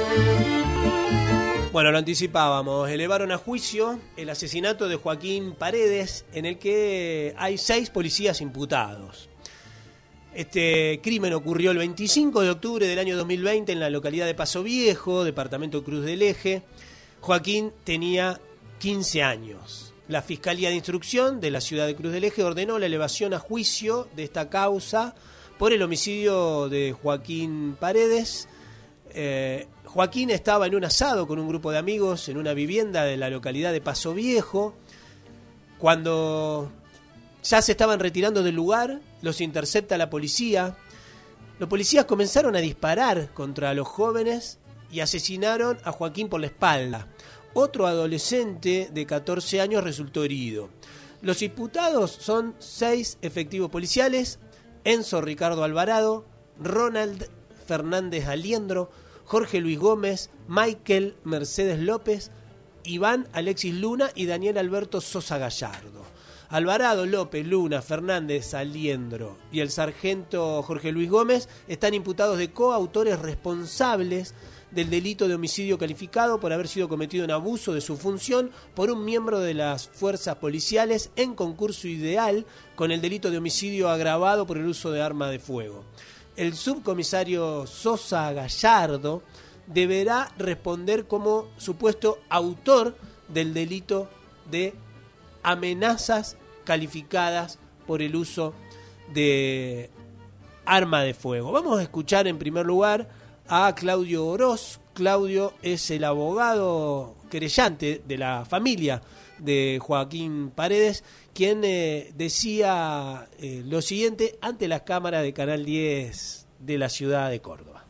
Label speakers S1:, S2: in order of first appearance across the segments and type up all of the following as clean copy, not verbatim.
S1: Bueno, lo anticipábamos, elevaron a juicio el asesinato de Joaquín Paredes, en el que hay 6 policías imputados. Este crimen ocurrió el 25 de octubre del año 2020 en la localidad de Paso Viejo, departamento Cruz del Eje. Joaquín tenía 15 años. La Fiscalía de Instrucción de la ciudad de Cruz del Eje ordenó la elevación a juicio de esta causa por el homicidio de Joaquín Paredes. Joaquín estaba en un asado con un grupo de amigos en una vivienda de la localidad de Paso Viejo. Cuando ya se estaban retirando del lugar, los intercepta la policía. Los policías comenzaron a disparar contra los jóvenes y asesinaron a Joaquín por la espalda. Otro adolescente de 14 años resultó herido. Los imputados son 6 efectivos policiales: Enzo Ricardo Alvarado, Ronald Fernández Aliendro, Jorge Luis Gómez, Michael Mercedes López, Iván Alexis Luna y Daniel Alberto Sosa Gallardo. Alvarado, López, Luna, Fernández, Aliendro y el sargento Jorge Luis Gómez están imputados de coautores responsables del delito de homicidio calificado por haber sido cometido en abuso de su función por un miembro de las fuerzas policiales en concurso ideal con el delito de homicidio agravado por el uso de arma de fuego. El subcomisario Sosa Gallardo deberá responder como supuesto autor del delito de amenazas calificadas por el uso de arma de fuego. Vamos a escuchar en primer lugar a Claudio Oroz. Claudio es el abogado querellante de la familia de Joaquín Paredes, quien decía lo siguiente ante las cámaras de Canal 10 de la ciudad de Córdoba.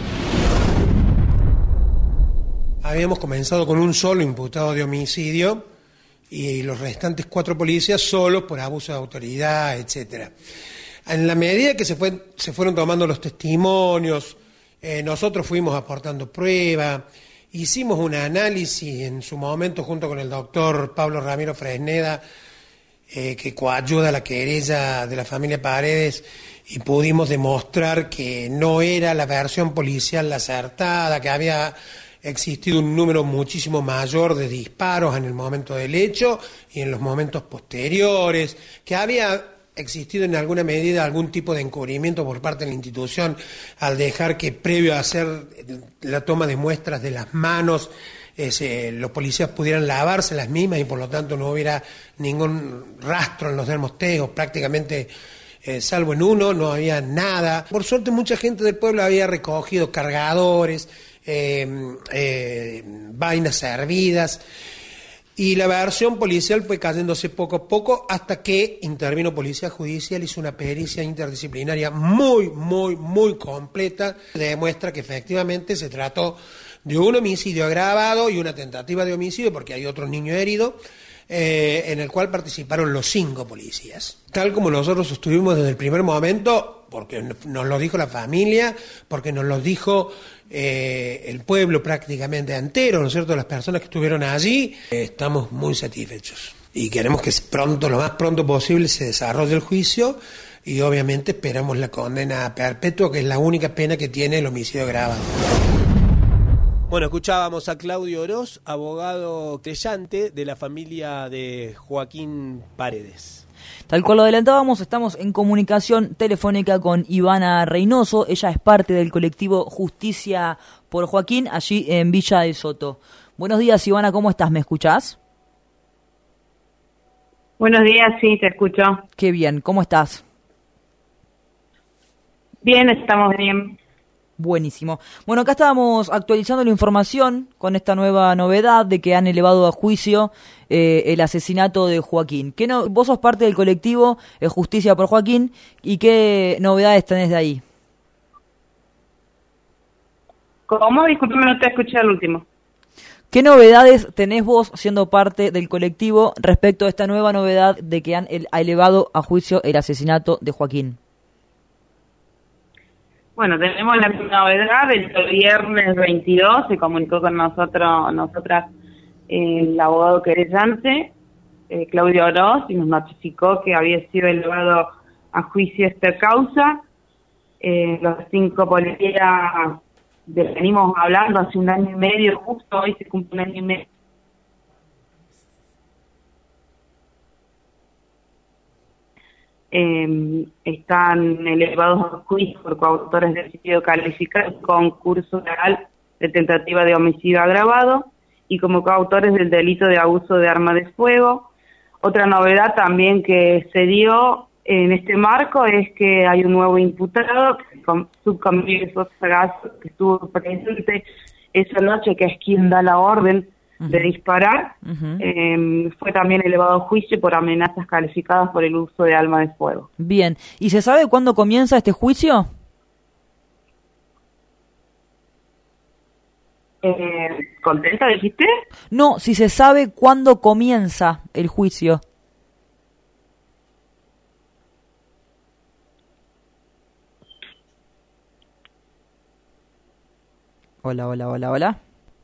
S2: Habíamos comenzado con un solo imputado de homicidio y los restantes 4 policías solos por abuso de autoridad, etcétera. En la medida que se fueron tomando los testimonios, nosotros fuimos aportando pruebas, hicimos un análisis en su momento junto con el doctor Pablo Ramiro Fresneda, que coayuda a la querella de la familia Paredes, y pudimos demostrar que no era la versión policial la acertada, que había existido un número muchísimo mayor de disparos en el momento del hecho y en los momentos posteriores, que había existido en alguna medida algún tipo de encubrimiento por parte de la institución al dejar que previo a hacer la toma de muestras de las manos los policías pudieran lavarse las mismas y por lo tanto no hubiera ningún rastro en los dermosteos, prácticamente salvo en uno no había nada. Por suerte mucha gente del pueblo había recogido cargadores, vainas servidas, y la versión policial fue cayéndose poco a poco hasta que intervino Policía Judicial, hizo una pericia interdisciplinaria muy completa, demuestra que efectivamente se trató de un homicidio agravado y una tentativa de homicidio porque hay otro niño herido, en el cual participaron los 5 policías. Tal como nosotros sostuvimos desde el primer momento, porque nos lo dijo la familia, porque nos lo dijo el pueblo prácticamente entero, ¿no es cierto?, las personas que estuvieron allí, estamos muy satisfechos y queremos que lo más pronto posible se desarrolle el juicio y obviamente esperamos la condena perpetua, que es la única pena que tiene el homicidio agravado.
S1: Bueno, escuchábamos a Claudio Oroz, abogado querellante de la familia de Joaquín Paredes.
S3: Tal cual lo adelantábamos, estamos en comunicación telefónica con Ivana Reynoso. Ella es parte del colectivo Justicia por Joaquín, allí en Villa de Soto. Buenos días, Ivana, ¿cómo estás? ¿Me escuchás?
S4: Buenos días, sí, te escucho.
S3: Qué bien, ¿cómo estás?
S4: Bien, estamos bien.
S3: Buenísimo. Bueno, acá estábamos actualizando la información con esta nueva novedad de que han elevado a juicio el asesinato de Joaquín. Vos sos parte del colectivo Justicia por Joaquín, ¿y qué novedades tenés de ahí?
S4: ¿Cómo? Disculpame, no te escuché al último.
S3: ¿Qué novedades tenés vos siendo parte del colectivo respecto a esta nueva novedad de que han elevado a juicio el asesinato de Joaquín?
S4: Bueno, tenemos la novedad. El viernes 22 se comunicó con nosotras, el abogado querellante, Claudio Oroz, y nos notificó que había sido elevado a juicio esta causa. Los 5 policías venimos hablando hace 1 año y medio, justo hoy se cumple 1 año y medio. Están elevados a juicio por coautores del homicidio calificado con curso legal de tentativa de homicidio agravado y como coautores del delito de abuso de arma de fuego. Otra novedad también que se dio en este marco es que hay un nuevo imputado, subcomisario Sosa Gasso, que estuvo presente esa noche, que es quien da la orden de disparar. Fue también elevado a juicio por amenazas calificadas por el uso de arma de fuego.
S3: Bien, ¿y se sabe cuándo comienza este juicio?
S4: ¿Contenta, dijiste?
S3: No, si se sabe cuándo comienza el juicio. Hola, hola, hola, hola.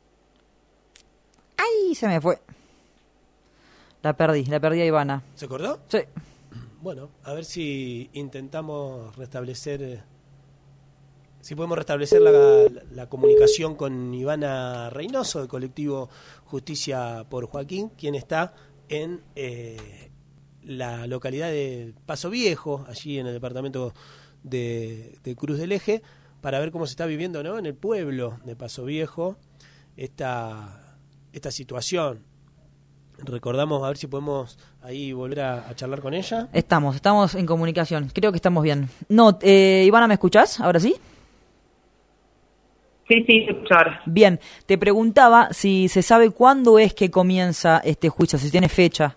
S3: ¡Ay! Se me fue. La perdí a Ivana.
S1: ¿Se acordó?
S3: Sí.
S1: Bueno, a ver si intentamos restablecer, si podemos restablecer la comunicación con Ivana Reynoso, del colectivo Justicia por Joaquín, quien está en la localidad de Paso Viejo, allí en el departamento de Cruz del Eje, para ver cómo se está viviendo, ¿no?, en el pueblo de Paso Viejo esta situación. Recordamos, a ver si podemos ahí volver a charlar con ella.
S3: Estamos en comunicación, creo que estamos bien. No, Ivana, ¿me escuchás? ¿Ahora sí?
S4: Sí, claro.
S3: Bien, te preguntaba si se sabe cuándo es que comienza este juicio, si tiene fecha.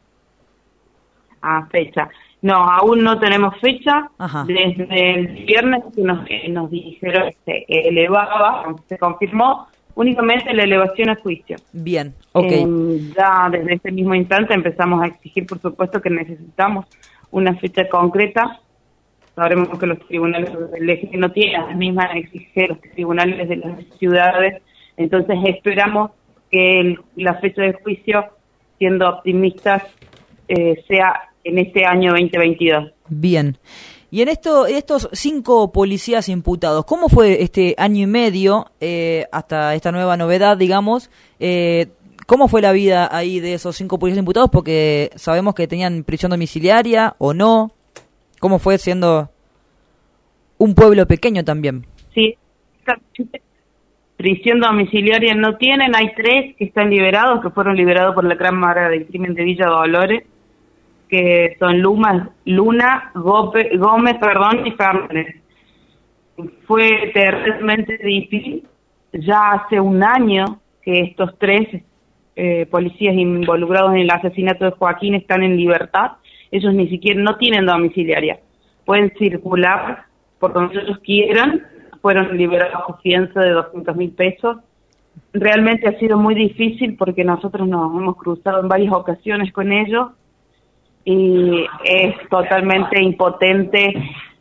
S4: Fecha. No, aún no tenemos fecha.
S3: Ajá.
S4: Desde el viernes que nos dijeron que se elevaba, se confirmó únicamente la elevación a juicio.
S3: Bien, ok.
S4: Ya desde ese mismo instante empezamos a exigir, por supuesto, que necesitamos una fecha concreta. Sabremos que los tribunales del eje no tienen las mismas exigencias los tribunales de las ciudades, entonces esperamos que la fecha de juicio, siendo optimistas, sea en este año 2022.
S3: Bien. Y en estos 5 policías imputados, ¿cómo fue este año y medio hasta esta nueva novedad, digamos? ¿Cómo fue la vida ahí de esos 5 policías imputados? Porque sabemos que tenían prisión domiciliaria o no. ¿Cómo fue siendo un pueblo pequeño también?
S4: Sí, prisión domiciliaria no tienen. Hay 3 que están liberados, que fueron liberados por la Cámara del Crimen de Villa Dolores, que son Luna, Gómez, y Fernández. Fue terriblemente difícil. Ya hace 1 año que estos 3 policías involucrados en el asesinato de Joaquín están en libertad. Ellos ni siquiera no tienen domiciliaria. Pueden circular por donde ellos quieran. Fueron liberados con fianza de 200.000 pesos. Realmente ha sido muy difícil porque nosotros nos hemos cruzado en varias ocasiones con ellos y es totalmente impotente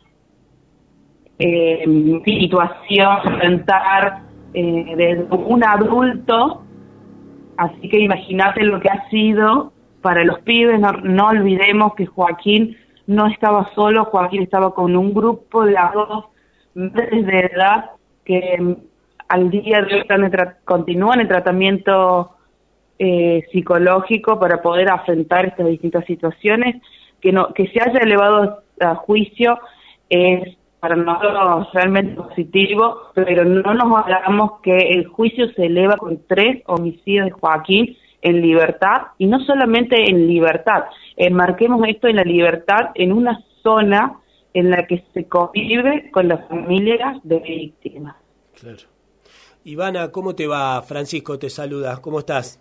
S4: situación enfrentar desde un adulto, así que imagínate lo que ha sido para los pibes. No olvidemos que Joaquín no estaba solo, Joaquín estaba con un grupo de adultos de edad que al día de hoy continúan el tratamiento psicológico para poder afrontar estas distintas situaciones. Que se haya elevado a juicio es para nosotros realmente positivo, pero no nos hagamos que el juicio se eleva con 3 homicidios de Joaquín en libertad, y no solamente en libertad, marquemos esto en la libertad en una zona en la que se convive con las familias de víctimas.
S1: Claro. Ivana, ¿cómo te va? Francisco te saluda, ¿cómo estás?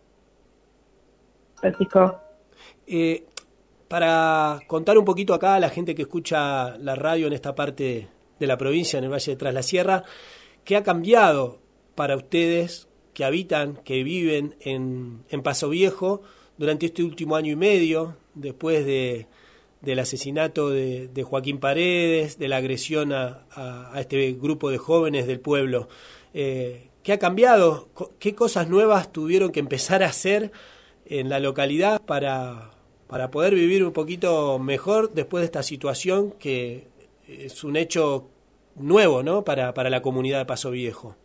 S4: Francisco.
S1: Para contar un poquito acá a la gente que escucha la radio en esta parte de la provincia, en el Valle de Tras la Sierra, ¿qué ha cambiado para ustedes que habitan, que viven en Paso Viejo durante este último año y medio, después del asesinato de Joaquín Paredes, de la agresión a este grupo de jóvenes del pueblo? ¿Qué ha cambiado? ¿Qué cosas nuevas tuvieron que empezar a hacer en la localidad para poder vivir un poquito mejor después de esta situación, que es un hecho nuevo, ¿no? Para la comunidad de Paso Viejo.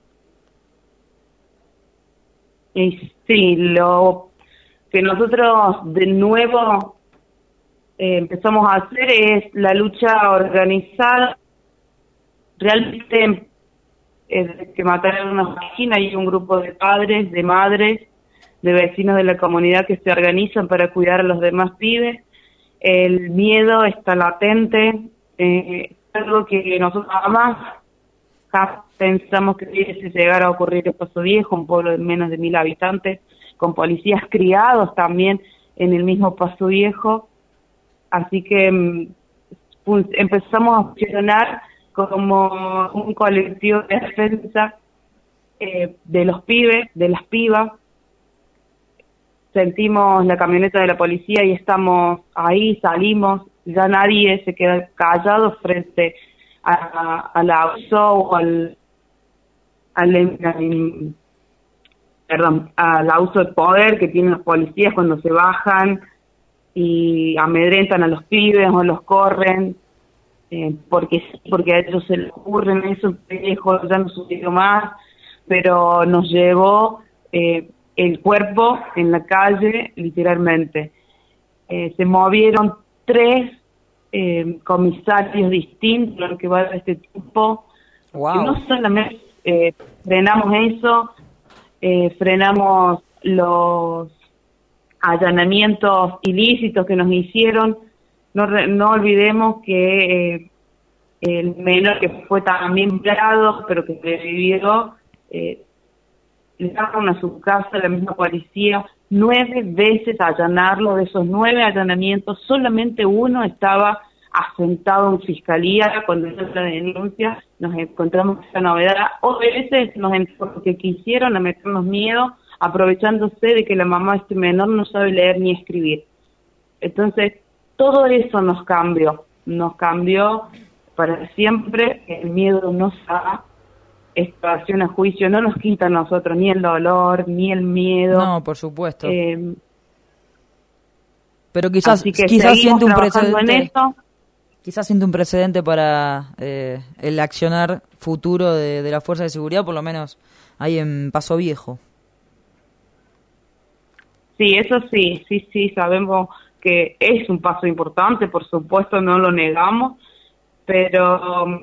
S4: Y sí, lo que nosotros de nuevo empezamos a hacer es la lucha organizada. Realmente, que mataron a una vecina, hay un grupo de padres, de madres, de vecinos de la comunidad que se organizan para cuidar a los demás pibes. El miedo está latente, es algo que nosotros jamás pensamos que pudiese llegar a ocurrir en Paso Viejo, un pueblo de menos de 1000 habitantes, con policías criados también en el mismo Paso Viejo. Así que empezamos a funcionar como un colectivo de defensa de los pibes, de las pibas. Sentimos la camioneta de la policía y estamos ahí, salimos, ya nadie se queda callado frente al abuso o al abuso de poder que tienen los policías cuando se bajan y amedrentan a los pibes o los corren, porque a ellos se les ocurren eso, viejo, ya no sucedió más, pero nos llevó el cuerpo en la calle, literalmente. Se movieron 3 comisarios distintos a lo que va de este tiempo.
S3: Wow.
S4: Y no solamente frenamos eso, frenamos los allanamientos ilícitos que nos hicieron. No olvidemos que el menor que fue también violado, pero que sobrevivió, le llegaron a su casa la misma policía 9 veces a allanarlo. De esos 9 allanamientos, solamente uno estaba asentado en fiscalía. Cuando hizo la denuncia nos encontramos esa novedad. O veces porque quisieron a meternos miedo, aprovechándose de que la mamá de este menor no sabe leer ni escribir. Entonces, todo eso nos cambió para siempre. El miedo nos da estación a juicio, no nos quita a nosotros ni el dolor, ni el miedo.
S3: No, por supuesto. Pero quizás siente un precedente. Quizás siente un precedente para el accionar futuro de la fuerza de seguridad, por lo menos ahí en Paso Viejo.
S4: Sí, eso sí, sabemos que es un paso importante, por supuesto, no lo negamos, pero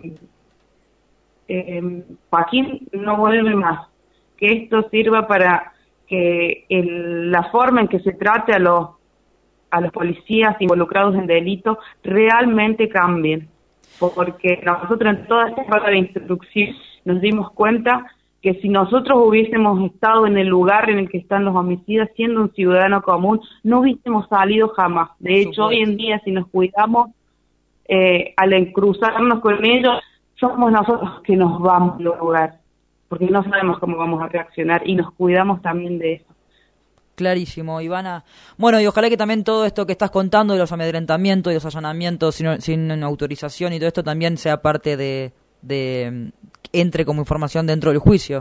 S4: Joaquín no vuelve más. Que esto sirva para que la forma en que se trate a los policías involucrados en delitos realmente cambien, porque nosotros en toda esta etapa de instrucción nos dimos cuenta que si nosotros hubiésemos estado en el lugar en el que están los homicidas, siendo un ciudadano común, no hubiésemos salido jamás. De hecho, hoy en día, si nos cuidamos, al cruzarnos con ellos, somos nosotros que nos vamos al lugar, porque no sabemos cómo vamos a reaccionar y nos cuidamos también de eso.
S3: Clarísimo, Ivana. Bueno, y ojalá que también todo esto que estás contando de los amedrentamientos y los allanamientos sin autorización y todo esto también sea parte de entre como información dentro del juicio.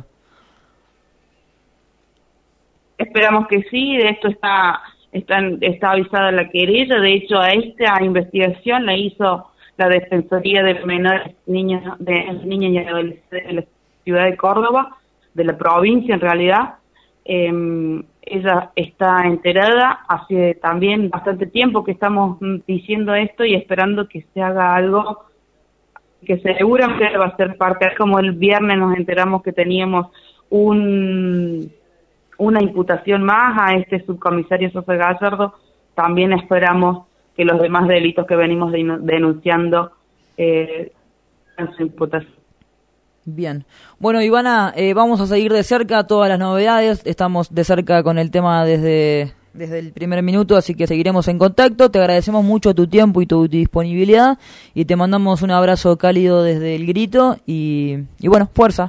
S4: Esperamos que sí. De esto está avisada la querella. De hecho, a esta investigación la hizo la Defensoría de Menores, niñas y adolescentes de la ciudad de Córdoba, de la provincia en realidad. Ella está enterada, hace también bastante tiempo que estamos diciendo esto y esperando que se haga algo que seguramente va a ser parte. Como el viernes nos enteramos que teníamos una imputación más a este subcomisario José Gallardo, también esperamos que los demás delitos que venimos denunciando sean su imputación.
S3: Bien. Bueno, Ivana, vamos a seguir de cerca todas las novedades. Estamos de cerca con el tema desde el primer minuto, así que seguiremos en contacto. Te agradecemos mucho tu tiempo y tu disponibilidad y te mandamos un abrazo cálido desde El Grito y bueno, fuerza.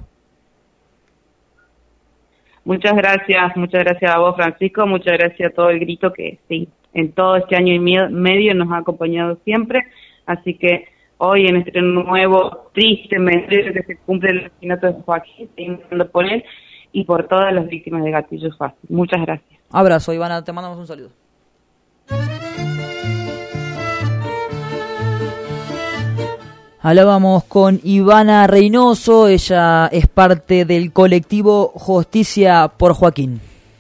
S4: Muchas gracias a vos, Francisco, muchas gracias a todo El Grito que sí, en todo este año y medio nos ha acompañado siempre, así que hoy en este nuevo triste mes que se cumple el asesinato de Joaquín, seguimos por él y por todas las víctimas de gatillo fácil. Muchas gracias.
S3: Abrazo, Ivana, te mandamos un saludo. Hablábamos con Ivana Reynoso, ella es parte del colectivo Justicia por Joaquín.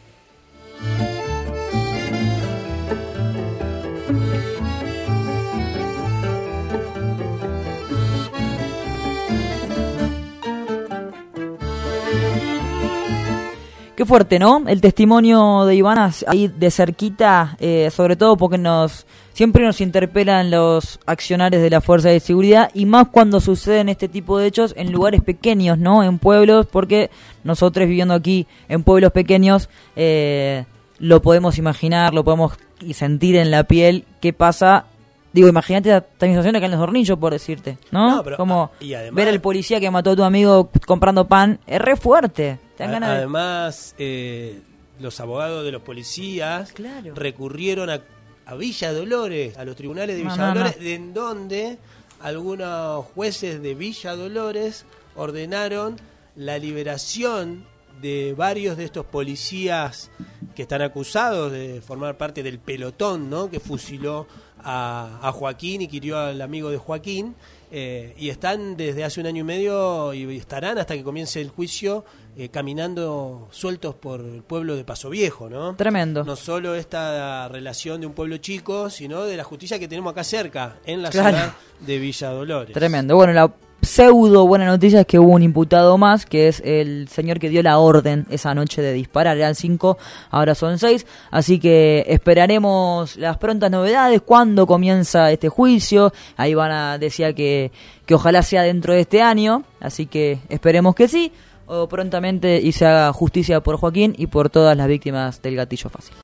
S3: Qué fuerte, ¿no? El testimonio de Ivana ahí de cerquita, sobre todo porque siempre nos interpelan los accionarios de la fuerza de seguridad y más cuando suceden este tipo de hechos en lugares pequeños, ¿no? En pueblos, porque nosotros viviendo aquí en pueblos pequeños lo podemos imaginar, lo podemos sentir en la piel qué pasa. Digo, imagínate la sensación acá en Los Hornillos, por decirte, ¿no?
S1: Pero,
S3: como
S1: y además,
S3: ver al policía que mató a tu amigo comprando pan, es re fuerte.
S1: Además, los abogados de los policías recurrieron a Villa Dolores, a los tribunales de Villa Dolores, en donde algunos jueces de Villa Dolores ordenaron la liberación de varios de estos policías que están acusados de formar parte del pelotón, ¿no?, que fusiló a Joaquín y que hirió al amigo de Joaquín, y están desde hace 1 año y medio y estarán hasta que comience el juicio caminando sueltos por el pueblo de Paso Viejo, ¿no?
S3: Tremendo.
S1: No solo esta relación de un pueblo chico, sino de la justicia que tenemos acá cerca, en la ciudad de Villa Dolores.
S3: Tremendo. Bueno, la pseudo buena noticia es que hubo un imputado más, que es el señor que dio la orden esa noche de disparar. Eran 5, ahora son 6, así que esperaremos las prontas novedades, cuándo comienza este juicio. Ahí decía que ojalá sea dentro de este año, así que esperemos que sí, o prontamente, y se haga justicia por Joaquín y por todas las víctimas del gatillo fácil.